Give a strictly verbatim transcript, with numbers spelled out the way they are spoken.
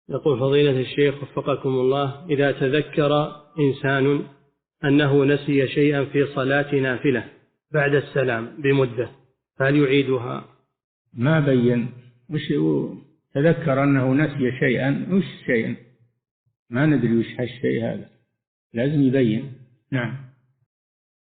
يقول فضيلة الشيخ وفقكم الله، إذا تذكر إنسان أنه نسي شيئا في صلاة نافلة بعد السلام بمدة فهل يعيدها؟ ما بين وش تذكر أنه نسي شيئا، وش شيئا؟ ما ندري وش هالشيء هذا، لازم يبين. نعم.